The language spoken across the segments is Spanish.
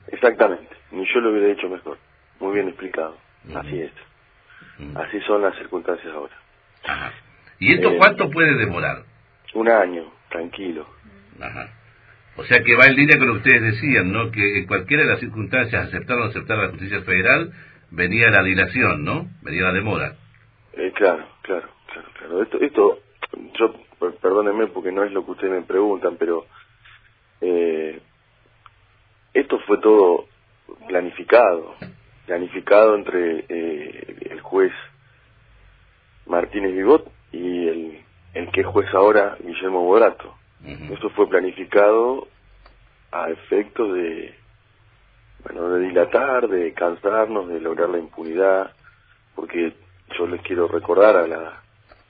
Exactamente, ni yo lo hubiera hecho mejor. Muy bien explicado. Así es. Así son las circunstancias ahora. Ajá. ¿Y esto cuánto puede demorar? Un año, tranquilo. Ajá. O sea que va en línea con lo que ustedes decían, ¿no? Que en cualquiera de las circunstancias, aceptar o no aceptar la justicia federal, venía la dilación, ¿no? Venía la demora. Claro. Esto, yo, perdónenme porque no es lo que ustedes me preguntan, pero esto fue todo planificado entre el juez Martínez Vigot y el que es juez ahora, Guillermo Borato. Esto fue planificado a efectos de dilatar, de cansarnos, de lograr la impunidad, porque yo les quiero recordar a la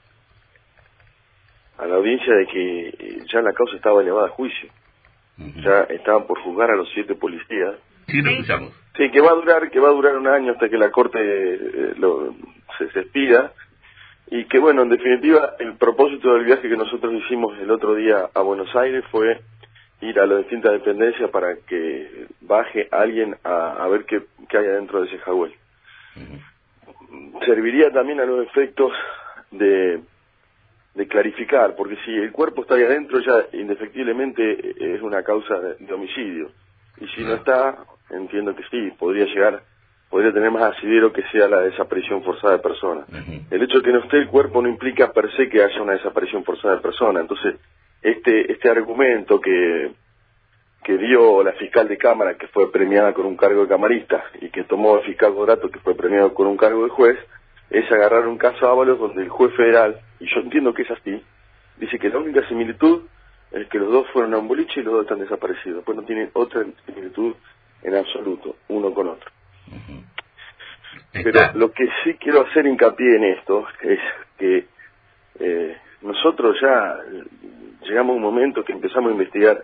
audiencia de que ya la causa estaba elevada a juicio. Ya estaban por juzgar a los 7 policías. Sí, lo escuchamos. Sí, que va a durar un año hasta que la corte se expida, y que bueno, en definitiva, el propósito del viaje que nosotros hicimos el otro día a Buenos Aires fue ir a las distintas dependencias para que baje alguien a ver qué hay adentro de ese jaguel. Serviría también a los efectos de clarificar, porque si el cuerpo está ahí adentro ya indefectiblemente es una causa de homicidio, y si no está, entiendo que sí, podría tener más asidero que sea la desaparición forzada de personas. El hecho de que no esté el cuerpo no implica per se que haya una desaparición forzada de personas. Entonces este argumento que dio la fiscal de Cámara, que fue premiada con un cargo de camarista, y que tomó el fiscal Borato, que fue premiado con un cargo de juez, es agarrar un caso Ábalos donde el juez federal, y yo entiendo que es así, dice que la única similitud es que los dos fueron a un boliche y los dos están desaparecidos. Pues no tienen otra similitud en absoluto, uno con otro. Pero lo que sí quiero hacer hincapié en esto es que nosotros ya llegamos a un momento que empezamos a investigar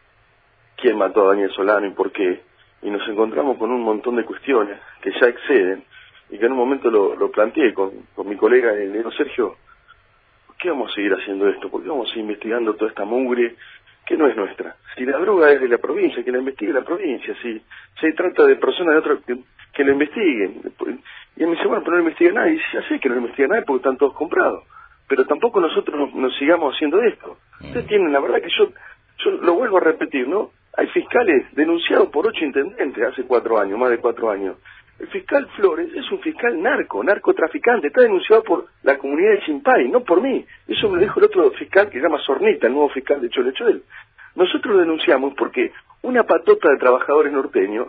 quién mató a Daniel Solano y por qué, y nos encontramos con un montón de cuestiones que ya exceden, y que en un momento lo planteé con mi colega, le digo, Sergio, ¿por qué vamos a seguir haciendo esto? ¿Por qué vamos a seguir investigando toda esta mugre que no es nuestra? Si la droga es de la provincia, que la investigue la provincia. Si se trata de personas de otro, que lo investiguen. Y él me dice, bueno, pero no lo investiga nadie. Y dice, ya sé que no lo investiga nadie porque están todos comprados. Pero tampoco nosotros nos sigamos haciendo esto. Ustedes tienen, la verdad que yo lo vuelvo a repetir, ¿no? Hay fiscales denunciados por 8 intendentes hace 4 años, más de 4 años. El fiscal Flores es un fiscal narcotraficante, está denunciado por la comunidad de Chimpay, no por mí. Eso me lo dijo el otro fiscal que se llama Zornita, el nuevo fiscal de Cholechuel. Nosotros lo denunciamos porque una patota de trabajadores norteños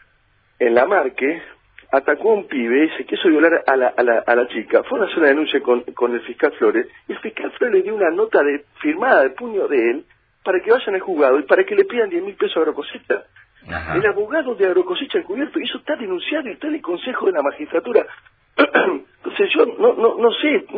en la Marque atacó a un pibe y se quiso violar a la chica. Fue una sola denuncia con el fiscal Flores, y el fiscal Flores le dio una nota firmada de puño de él para que vayan al juzgado y para que le pidan 10.000 pesos a Agrocosecha. El abogado de Agrocosecha encubierto, y eso está denunciado y está en el Consejo de la Magistratura. Entonces yo no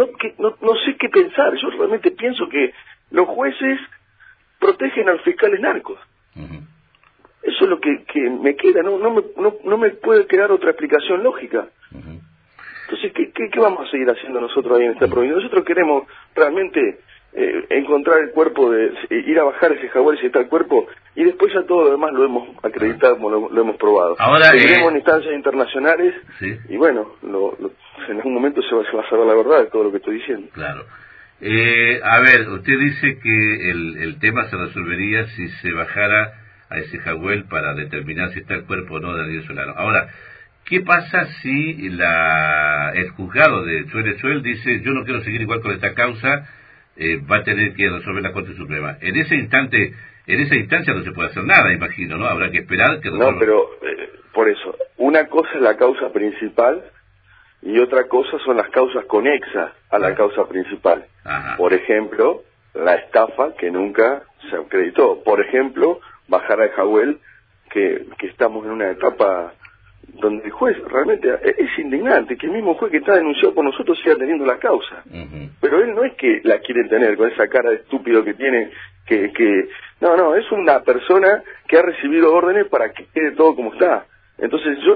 sé qué pensar. Yo realmente pienso que los jueces protegen a los fiscales narcos. Eso es lo que me queda. No me puede quedar otra explicación lógica. Entonces, ¿qué vamos a seguir haciendo nosotros ahí en esta provincia? Nosotros queremos realmente encontrar el cuerpo, ir a bajar ese jaguar, si está el cuerpo, y después ya todo lo demás lo hemos acreditado, lo hemos probado. Ahora seguiremos en instancias internacionales, ¿sí? Y bueno, en algún momento se va a saber la verdad de todo lo que estoy diciendo. Claro. A ver, usted dice que el tema se resolvería si se bajara a ese jaguel para determinar si está el cuerpo o no de Daniel Solano. Ahora, ¿qué pasa si el juzgado de Cholechuel dice, yo no quiero seguir igual con esta causa, va a tener que resolver la Corte Suprema? En esa instancia no se puede hacer nada, imagino, ¿no? Habrá que esperar que resuelva. No, pero por eso, una cosa es la causa principal y otra cosa son las causas conexas a la causa principal. Por ejemplo, la estafa que nunca se acreditó. Por ejemplo, bajar al jaguel, que estamos en una etapa donde el juez realmente es indignante que el mismo juez que está denunciado por nosotros siga teniendo la causa. Pero él no es que la quiere tener con esa cara de estúpido que tiene, no, es una persona que ha recibido órdenes para que quede todo como está. Entonces yo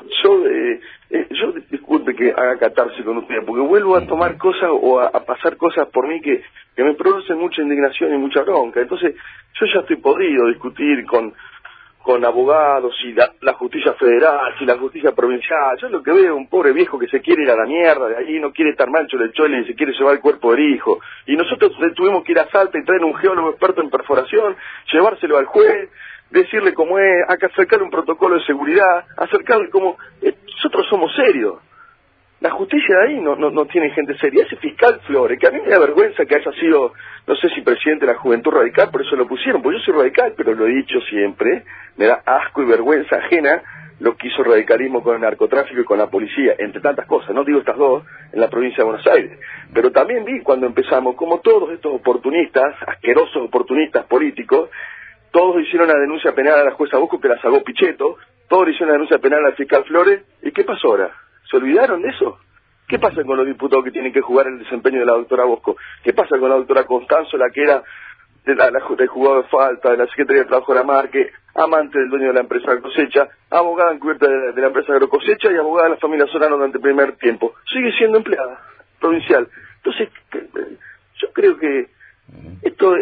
disculpe que haga catarse con usted, porque vuelvo a tomar cosas o a pasar cosas por mí que me producen mucha indignación y mucha bronca. Entonces yo ya estoy podrido discutir con con abogados y la justicia federal y la justicia provincial. Yo lo que veo es un pobre viejo que se quiere ir a la mierda de ahí, no quiere estar mancho del chole y se quiere llevar el cuerpo del hijo. Y nosotros tuvimos que ir a Salta y traer un geólogo experto en perforación, llevárselo al juez, decirle cómo es, acercarle un protocolo de seguridad, acercarle cómo... nosotros somos serios. La justicia de ahí no tiene gente seria. Ese fiscal Flores, que a mí me da vergüenza que haya sido, no sé si presidente de la Juventud Radical, por eso lo pusieron, porque yo soy radical, pero lo he dicho siempre, me da asco y vergüenza ajena lo que hizo el radicalismo con el narcotráfico y con la policía, entre tantas cosas, no digo estas dos, en la provincia de Buenos Aires. Pero también vi cuando empezamos, como todos estos oportunistas, asquerosos oportunistas políticos, todos hicieron la denuncia penal a la jueza Bosco, que la sacó Pichetto, todos hicieron la denuncia penal al fiscal Flores, ¿y qué pasó ahora? ¿Se olvidaron de eso? ¿Qué pasa con los diputados que tienen que jugar el desempeño de la doctora Bosco? ¿Qué pasa con la doctora Constanzo, la que era del jugador de falta, de la Secretaría de Trabajo de la Marque, amante del dueño de la empresa Agrocosecha, abogada encubierta de la empresa Agrocosecha y abogada de la familia Solano durante el primer tiempo? Sigue siendo empleada provincial. Entonces, yo creo que esto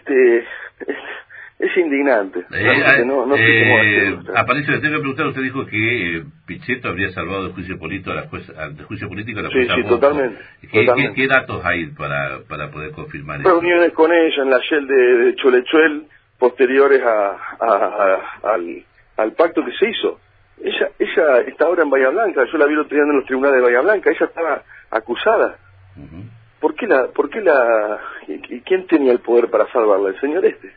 es indignante. Aparicio, le tengo que preguntar, usted dijo que Pichetto habría salvado el juicio político a la jueza, del juicio político a la jueza. Sí, totalmente. ¿Qué datos hay para poder confirmar eso? Reuniones con ella en la Shell de Cholechuel posteriores al pacto que se hizo. Ella está ahora en Bahía Blanca, yo la vi otro día en los tribunales de Bahía Blanca, ella estaba acusada. ¿Por qué quién tenía el poder para salvarla? El señor este.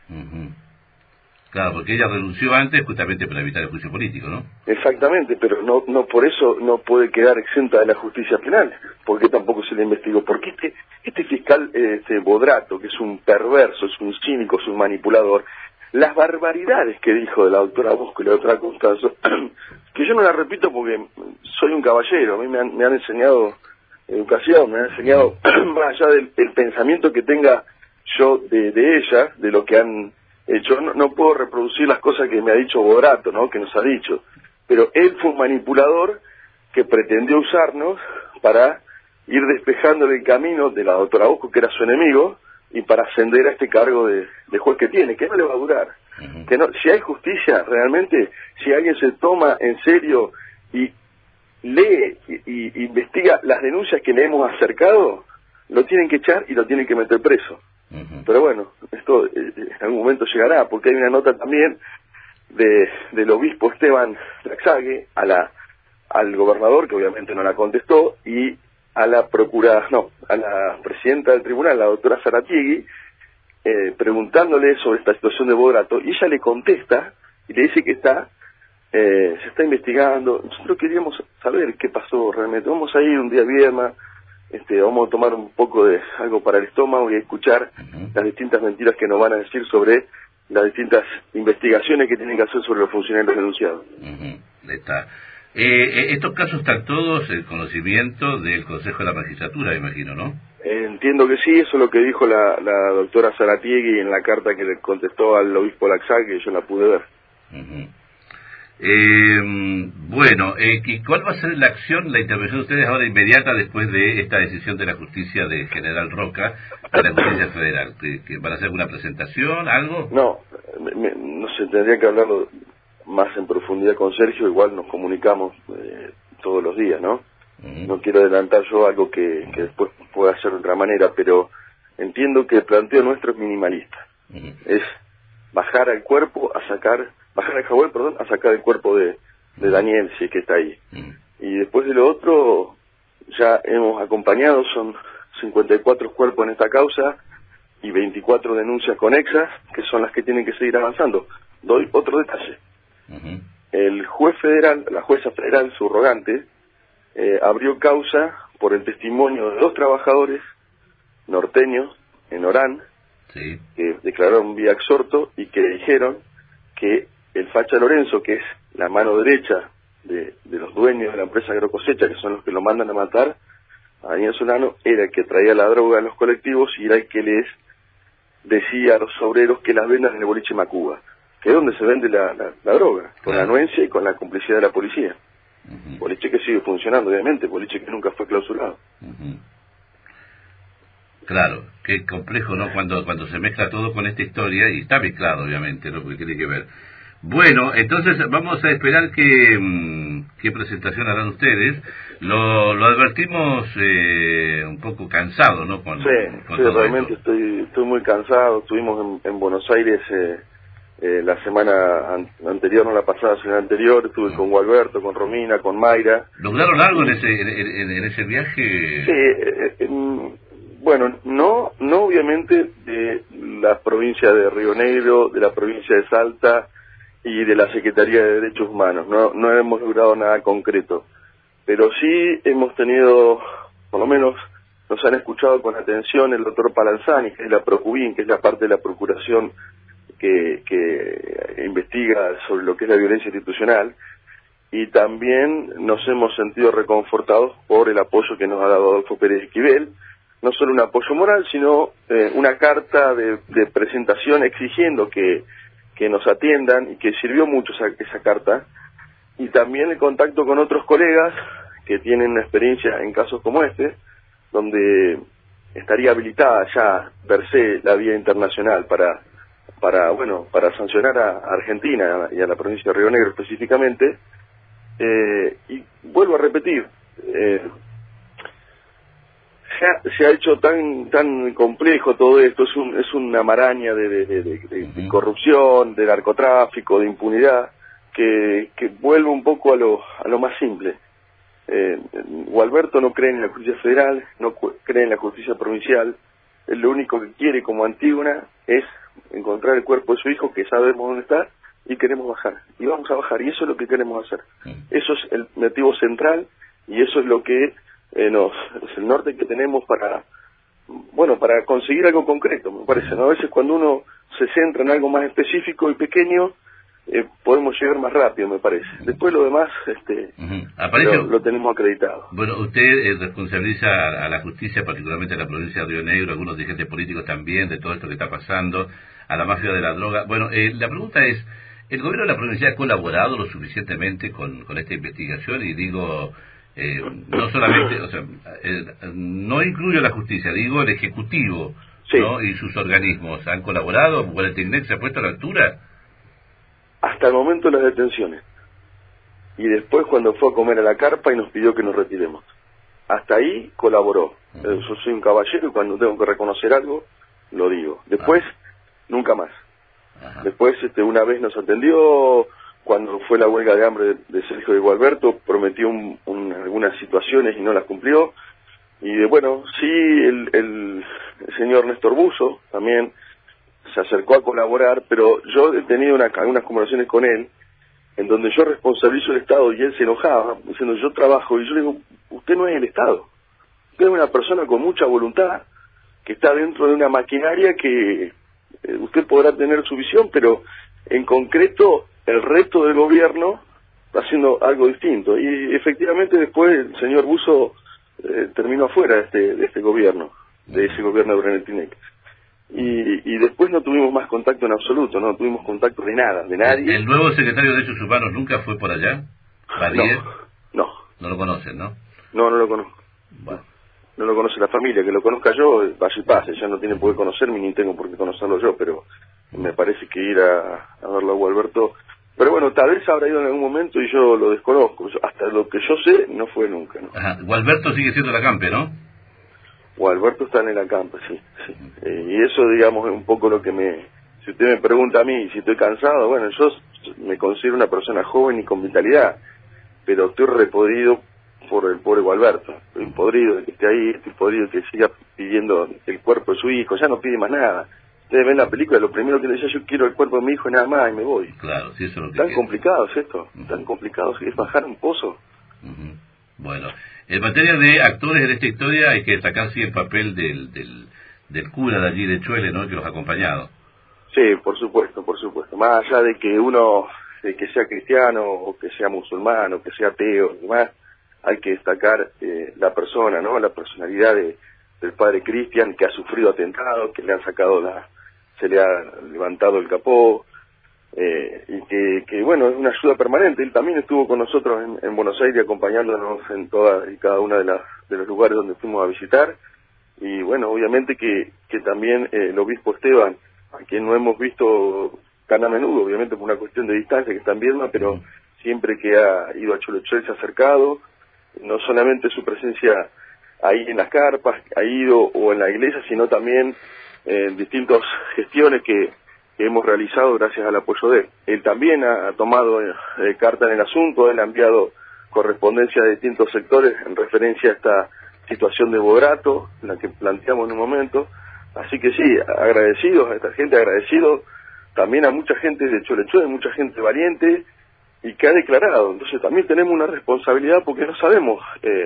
Claro, porque ella renunció antes justamente para evitar el juicio político, ¿no? Exactamente, pero no por eso no puede quedar exenta de la justicia penal, porque tampoco se le investigó. Porque este fiscal Bodrato, que es un perverso, es un cínico, es un manipulador, las barbaridades que dijo de la doctora Bosco y la doctora Constanzo, que yo no las repito porque soy un caballero, a mí me han enseñado educación, me han enseñado, más allá del pensamiento que tenga yo de ella, de lo que han hecho, no puedo reproducir las cosas que me ha dicho Bodrato, ¿no? Que nos ha dicho, pero él fue un manipulador que pretendió usarnos para ir despejándole el camino de la doctora Bosco, que era su enemigo, y para ascender a este cargo de juez que tiene, que no le va a durar. Que no, si hay justicia, realmente, si alguien se toma en serio y lee y investiga las denuncias que le hemos acercado, lo tienen que echar y lo tienen que meter preso. Pero bueno, esto en algún momento llegará, porque hay una nota también del obispo Esteban Laxague al gobernador, que obviamente no la contestó, y a la presidenta del tribunal, la doctora Zaratiegui, preguntándole sobre esta situación de Bodrato, y ella le contesta y le dice que se está investigando. Nosotros queríamos saber qué pasó realmente. Vamos a ir un día viernes, vamos a tomar un poco de algo para el estómago y a escuchar las distintas mentiras que nos van a decir sobre las distintas investigaciones que tienen que hacer sobre los funcionarios denunciados. Está. Estos casos están todos en conocimiento del Consejo de la Magistratura, me imagino, ¿no? Entiendo que sí, eso es lo que dijo la doctora Zaratiegui en la carta que le contestó al obispo Laxague, que yo la pude ver. Bueno, ¿cuál va a ser la acción, la intervención de ustedes ahora inmediata después de esta decisión de la justicia de General Roca a la justicia federal? ¿Que van a hacer alguna presentación, algo? No sé, tendría que hablarlo más en profundidad con Sergio, igual nos comunicamos todos los días, ¿no? No quiero adelantar yo algo que después pueda hacer de otra manera, pero entiendo que el planteo nuestro es minimalista. Es bajar al Jahuel, a sacar el cuerpo de Daniel, si es que está ahí. Y después de lo otro, ya hemos acompañado, son 54 cuerpos en esta causa y 24 denuncias conexas, que son las que tienen que seguir avanzando. Doy otro detalle. El juez federal, la jueza federal subrogante, abrió causa por el testimonio de 2 trabajadores norteños en Orán, que declararon vía exhorto y que dijeron que el Facha Lorenzo, que es la mano derecha de los dueños de la empresa Agrocosecha, que son los que lo mandan a matar a Daniel Solano, era el que traía la droga en los colectivos y era el que les decía a los obreros que las vendan en el boliche Macuba, que es donde se vende la droga, con la anuencia y con la complicidad de la policía. Boliche que sigue funcionando, obviamente, boliche que nunca fue clausurado. Claro, qué complejo, ¿no? Cuando se mezcla todo con esta historia, y está mezclado, obviamente, ¿no? Porque tiene que ver. Bueno, entonces vamos a esperar qué presentación harán ustedes. Lo advertimos un poco cansado, ¿no? Con todo realmente esto. estoy muy cansado. Estuvimos en Buenos Aires la semana anterior, no la pasada, sino la anterior. Estuve con Gualberto, con Romina, con Mayra. ¿Lograron algo en ese viaje? Sí, bueno, no obviamente de la provincia de Río Negro, de la provincia de Salta y de la Secretaría de Derechos Humanos. No hemos logrado nada concreto, pero sí hemos tenido, por lo menos nos han escuchado con atención el doctor Palanzani, que es la Procubin, que es la parte de la Procuración que investiga sobre lo que es la violencia institucional, y también nos hemos sentido reconfortados por el apoyo que nos ha dado Adolfo Pérez Esquivel, no solo un apoyo moral, sino una carta de presentación exigiendo que nos atiendan, y que sirvió mucho esa carta, y también el contacto con otros colegas que tienen una experiencia en casos como este, donde estaría habilitada ya per se la vía internacional para sancionar a Argentina y a la provincia de Río Negro específicamente. Y vuelvo a repetir, se ha hecho tan complejo todo esto, es una maraña de corrupción, de narcotráfico, de impunidad, que vuelve un poco a lo más simple. Gualberto no cree en la justicia federal, no cree en la justicia provincial. Él lo único que quiere como Antígona es encontrar el cuerpo de su hijo, que sabemos dónde está, y queremos bajar, y vamos a bajar, y eso es lo que queremos hacer. Eso es el motivo central, y eso es lo que es el norte que tenemos para conseguir algo concreto, me parece, ¿no? A veces cuando uno se centra en algo más específico y pequeño, podemos llegar más rápido, me parece. Después lo demás lo tenemos acreditado. Bueno, usted responsabiliza a la justicia, particularmente a la provincia de Río Negro, algunos dirigentes políticos también, de todo esto que está pasando, a la mafia de la droga. Bueno, la pregunta es, ¿el gobierno de la provincia ha colaborado lo suficientemente con esta investigación? Y digo, no solamente, o sea, no incluyo la justicia, digo el Ejecutivo, sí, ¿no? Y sus organismos, ¿han colaborado? ¿Boletín se ha puesto a la altura? Hasta el momento las detenciones. Y después cuando fue a comer a la carpa y nos pidió que nos retiremos. Hasta ahí colaboró. Yo soy un caballero y cuando tengo que reconocer algo, lo digo. Después, nunca más. Después, una vez nos atendió, cuando fue la huelga de hambre de Sergio de Gualberto, prometió algunas situaciones y no las cumplió. Y sí, el señor Néstor Buzo también se acercó a colaborar, pero yo he tenido algunas conversaciones con él, en donde yo responsabilizo el Estado y él se enojaba, diciendo yo trabajo, y yo le digo, usted no es el Estado, usted es una persona con mucha voluntad, que está dentro de una maquinaria que usted podrá tener su visión, pero en concreto el resto del gobierno está haciendo algo distinto. Y efectivamente después el señor Buzo terminó afuera de este gobierno, de ese gobierno de Brenetinec. Y después no tuvimos más contacto en absoluto, no tuvimos contacto de nada, de nadie. ¿El nuevo secretario de Derechos Humanos nunca fue por allá? No. No lo conocen, ¿no? No lo conozco. Bueno. No lo conoce la familia, que lo conozca yo, vaya y pase, ya no tiene por qué conocerme ni tengo por qué conocerlo yo, pero me parece que ir a verlo a Gualberto, pero bueno, tal vez habrá ido en algún momento y yo lo desconozco, hasta lo que yo sé no fue nunca, ¿no? Gualberto sigue siendo la campe, ¿no? Gualberto está en la campa, sí. Y eso, digamos, es un poco lo que si usted me pregunta a mí si estoy cansado, bueno, yo me considero una persona joven y con vitalidad, pero estoy repodrido por el pobre Gualberto. Estoy podrido de que esté ahí, estoy podrido de que siga pidiendo el cuerpo de su hijo, ya no pide más nada. Ustedes ven la película, lo primero que le decía, yo quiero el cuerpo de mi hijo y nada más, y me voy. Claro, sí, eso es lo que tan complicado es esto, tan complicado es bajar un pozo. Bueno, en materia de actores en esta historia hay que destacar sí el papel del cura de allí de Chuele, ¿no?, que los ha acompañado. Sí, por supuesto. Más allá de que uno, que sea cristiano, o que sea musulmán, o que sea ateo y demás, hay que destacar la persona, ¿no?, la personalidad del padre Cristian, que ha sufrido atentados, que le han sacado se le ha levantado el capó, y que bueno, es una ayuda permanente. Él también estuvo con nosotros en Buenos Aires acompañándonos en toda y cada una de los lugares donde fuimos a visitar, y bueno, obviamente que también el obispo Esteban, a quien no hemos visto tan a menudo, obviamente por una cuestión de distancia que está en Viedma, pero siempre que ha ido a Cholochó se ha acercado, no solamente su presencia ahí en las carpas, ha ido o en la iglesia, sino también en distintas gestiones que hemos realizado gracias al apoyo de él. Él también ha tomado carta en el asunto, él ha enviado correspondencia de distintos sectores en referencia a esta situación de Bodrato, la que planteamos en un momento, así que sí, agradecidos a esta gente, agradecidos también a mucha gente de Cholochó, mucha gente valiente y que ha declarado. Entonces también tenemos una responsabilidad porque no sabemos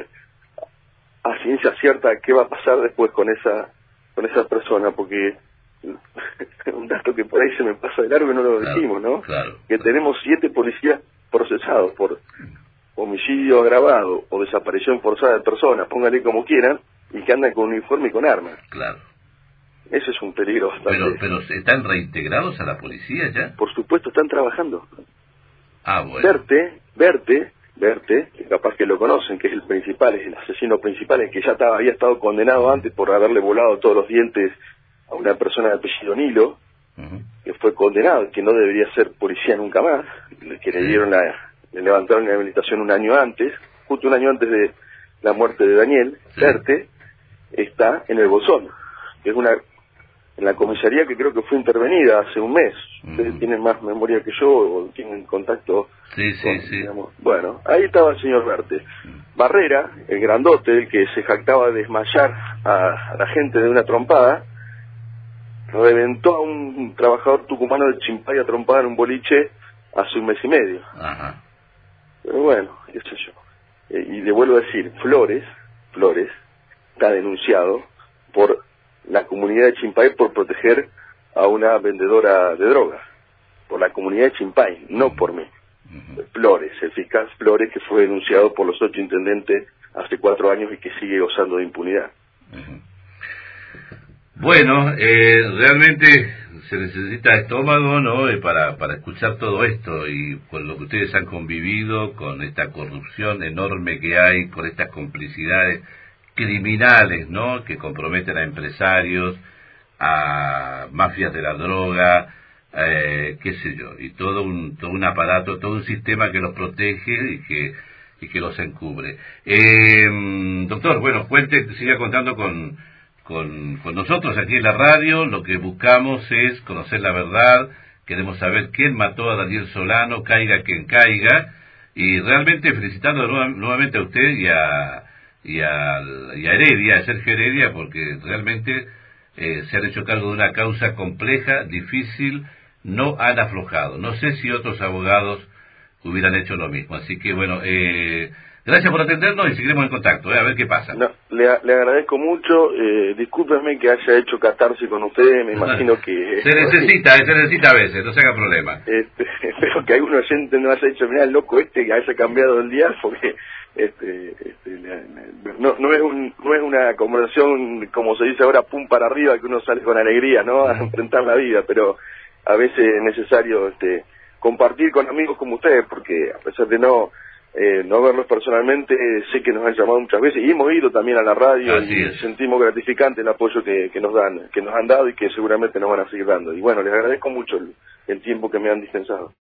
a ciencia cierta qué va a pasar después con esa persona, porque un dato que por ahí se me pasa de largo y no lo decimos, ¿no? Que tenemos 7 policías procesados por homicidio agravado o desaparición forzada de personas, póngale como quieran, y que andan con uniforme y con armas. Claro. Ese es un peligro bastante. Pero ¿están reintegrados a la policía ya? Por supuesto, están trabajando. Ah, bueno. Verte, que capaz que lo conocen, que es el principal, es el asesino principal, el que ya había estado condenado antes por haberle volado todos los dientes a una persona de apellido Nilo, que fue condenado, que no debería ser policía nunca más, que le levantaron la habilitación un año antes, justo un año antes de la muerte de Daniel. Verte está en el Bolsón, que es en la comisaría que creo que fue intervenida hace un mes. Ustedes tienen más memoria que yo o tienen contacto. Sí. Digamos. Bueno, ahí estaba el señor Verte. Barrera, el grandote, el que se jactaba de desmayar a la gente de una trompada, reventó a un trabajador tucumano de Chimpay a trompada en un boliche hace un mes y medio. Ajá. Pero bueno, qué sé yo. Y le vuelvo a decir, Flores está denunciado por la comunidad de Chimpay por proteger a una vendedora de drogas, por la comunidad de Chimpay, no por mí. Flores, el fiscal Flores, que fue denunciado por los 8 intendentes hace 4 años y que sigue gozando de impunidad. Bueno, realmente se necesita estómago, ¿no?, para escuchar todo esto, y con lo que ustedes han convivido, con esta corrupción enorme que hay, con estas complicidades criminales, ¿no?, que comprometen a empresarios, a mafias de la droga, qué sé yo, y todo un aparato, todo un sistema que los protege y que los encubre. Doctor, bueno, siga contando con nosotros aquí en la radio. Lo que buscamos es conocer la verdad, queremos saber quién mató a Daniel Solano, caiga quien caiga, y realmente felicitando nuevamente a usted y a Heredia, a Sergio Heredia, porque realmente se han hecho cargo de una causa compleja, difícil, no han aflojado. No sé si otros abogados hubieran hecho lo mismo. Así que bueno, gracias por atendernos y seguiremos en contacto, a ver qué pasa. No, le agradezco mucho, discúlpeme que haya hecho catarsis con ustedes, me imagino que... se necesita a veces, no se haga problema. Espero que algún oyente no haya dicho, mirá, el loco que haya cambiado el día, porque no es una conversación, como se dice ahora, pum para arriba, que uno sale con alegría, ¿no?, a enfrentar la vida, pero a veces es necesario compartir con amigos como ustedes, porque a pesar de no verlos personalmente, sé que nos han llamado muchas veces y hemos ido también a la radio. Y sentimos gratificante el apoyo que nos han dado y que seguramente nos van a seguir dando. Y bueno, les agradezco mucho el tiempo que me han dispensado.